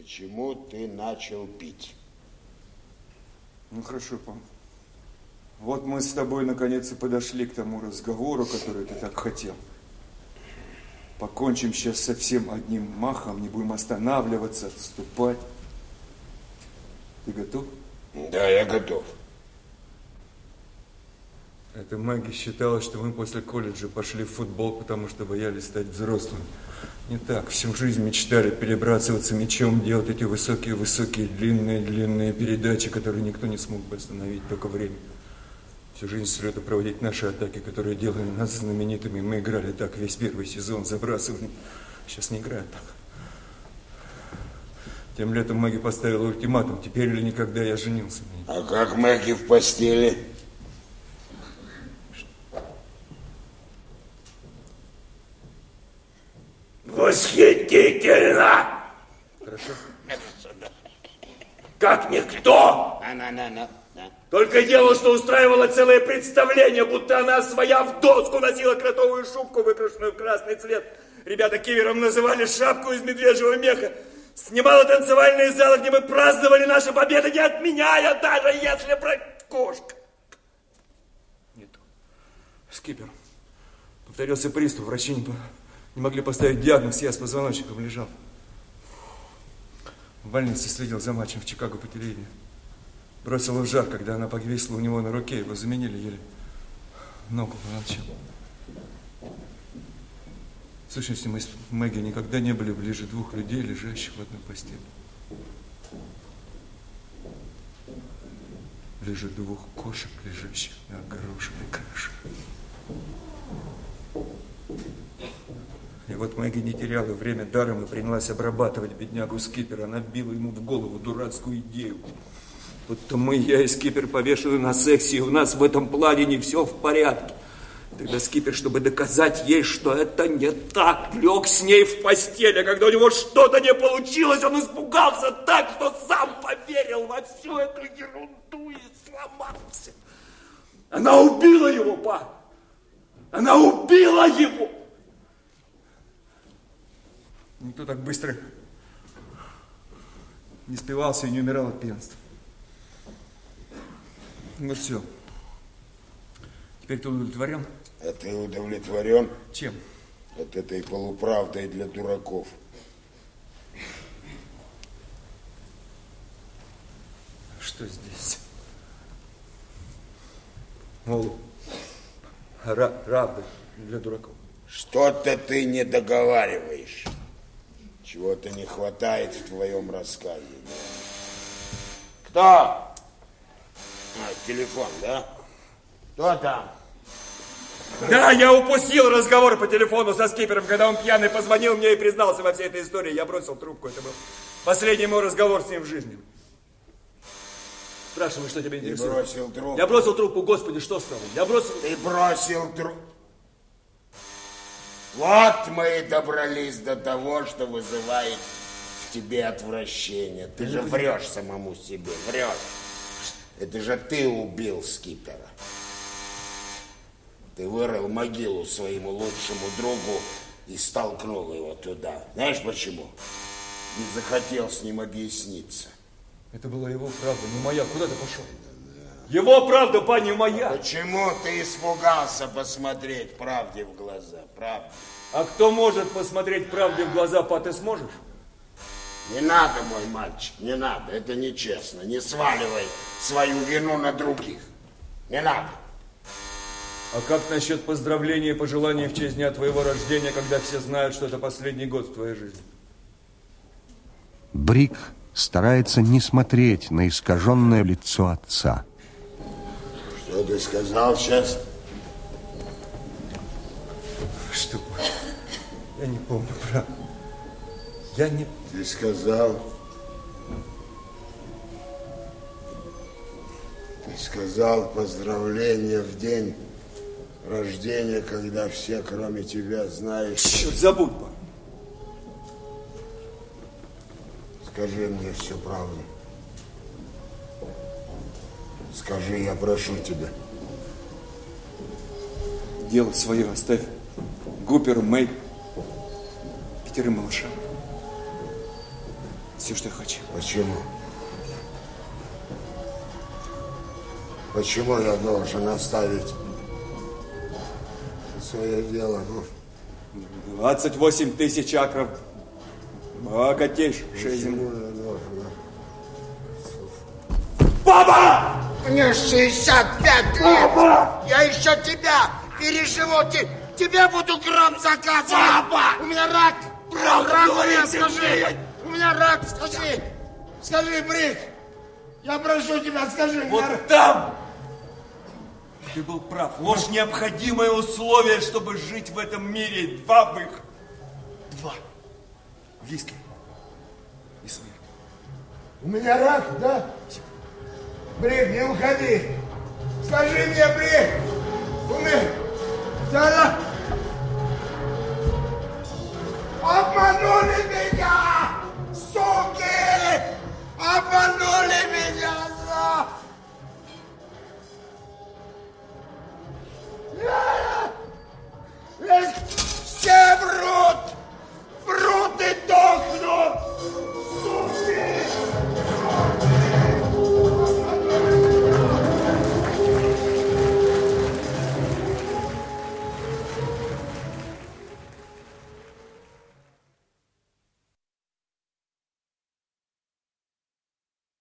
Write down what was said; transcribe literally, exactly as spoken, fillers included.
почему ты начал пить? Ну, хорошо, пап. Вот мы с тобой наконец и подошли к тому разговору, который ты так хотел. Покончим сейчас со всем одним махом, не будем останавливаться, отступать. Ты готов? Да, я готов. Это Мэгги считала, что мы после колледжа пошли в футбол, потому что боялись стать взрослыми. Не так. Всю жизнь мечтали перебрасываться мячом, делать эти высокие-высокие, длинные-длинные передачи, которые никто не смог бы остановить, только время. Всю жизнь с лета проводить наши атаки, которые делали нас знаменитыми. Мы играли так весь первый сезон, забрасывали. Сейчас не играют так. Тем летом Мэгги поставила ультиматум. Теперь или никогда я женился. А как Мэгги в постели? Восхитительно! Хорошо. Как никто! На, на, на, на. Только дело, что устраивала целое представление, будто она своя в доску носила кротовую шубку, выкрашенную в красный цвет. Ребята кивером называли шапку из медвежьего меха. Снимала танцевальные залы, где мы праздновали наши победы, не отменяя, даже если про кошка. Нет. Скипер. Повторился приступ, врачи не, не могли поставить диагноз, я с позвоночником лежал. В больнице следил за матчем в Чикаго по телевидению. Бросила в жар, когда она повисла у него на руке, его заменили еле. Ногу помолчал. В сущности, мы с Мэгги никогда не были ближе двух людей, лежащих в одной постели. Ближе двух кошек, лежащих на огорошенной крыше. И вот Мэгги не теряла время даром и принялась обрабатывать беднягу Скипера. Она била ему в голову дурацкую идею. Будто мы, я и Скипер, повешены на сексе, и у нас в этом плане не все в порядке. Тогда Скипер, чтобы доказать ей, что это не так, лег с ней в постель, а когда у него что-то не получилось, он испугался так, что сам поверил во всю эту ерунду и сломался. Она убила его, па! Она убила его! Никто так быстро не спивался и не умирал от пьянства. Вот все. Теперь ты удовлетворен? А ты удовлетворен? Чем? От этой полуправдой для дураков. Что здесь? Мол, правда для дураков. Что-то ты не договариваешь. Чего-то не хватает в твоем рассказе. Кто? А, телефон, да? Кто там? Да, я упустил разговор по телефону со Скипером, когда он пьяный позвонил мне и признался во всей этой истории. Я бросил трубку, это был последний мой разговор с ним в жизни. Спрашивай, что тебя интересует. Ты бросил трубку? Я бросил трубку, господи, что стало? Я бросил... Ты бросил трубку? Вот мы и добрались до того, что вызывает в тебе отвращение. Ты же врешь самому себе, врешь. Это же ты убил Скипера. Ты вырыл могилу своему лучшему другу и столкнул его туда. Знаешь почему? Не захотел с ним объясниться. Это была его правда, не моя. Куда ты пошел? Его правда, па, не моя. Почему ты испугался посмотреть правде в глаза? Правда. А кто может посмотреть правде в глаза, па, ты сможешь? Не надо, мой мальчик, не надо. Это нечестно. Не сваливай свою вину на других. Не надо. А как насчет поздравления и пожеланий в честь дня твоего рождения, когда все знают, что это последний год в твоей жизни? Брик старается не смотреть на искаженное лицо отца. Что ты сказал сейчас? Что? Я не помню, правда. Я не... Ты сказал... Ты сказал поздравления в день рождения, когда все, кроме тебя, знают... Черт, забудь, па. Скажи мне всю правду. Скажи, я прошу тебя. Дело свое оставь Гуперу, Мэй, пятерым малышам. Все все, что я хочу. Почему? Почему я должен оставить свое дело? Ну? двадцать восемь тысяч акров. Богатейшая земля. Папа! Мне шестьдесят пять лет. Папа! Я еще тебя переживу. Тебе буду гром заказывать. Папа! У меня рак. Правда, рак у меня, скажи. У меня рак, скажи. Скажи, Брик. Я прошу тебя, скажи. Вот мне... там ты был прав. Ложь необходимое условие, чтобы жить в этом мире. Два выхода. Два. Виски и смерть. У меня рак, да? Брик, не уходи. Скажи мне, Брик. У меня... Да, да.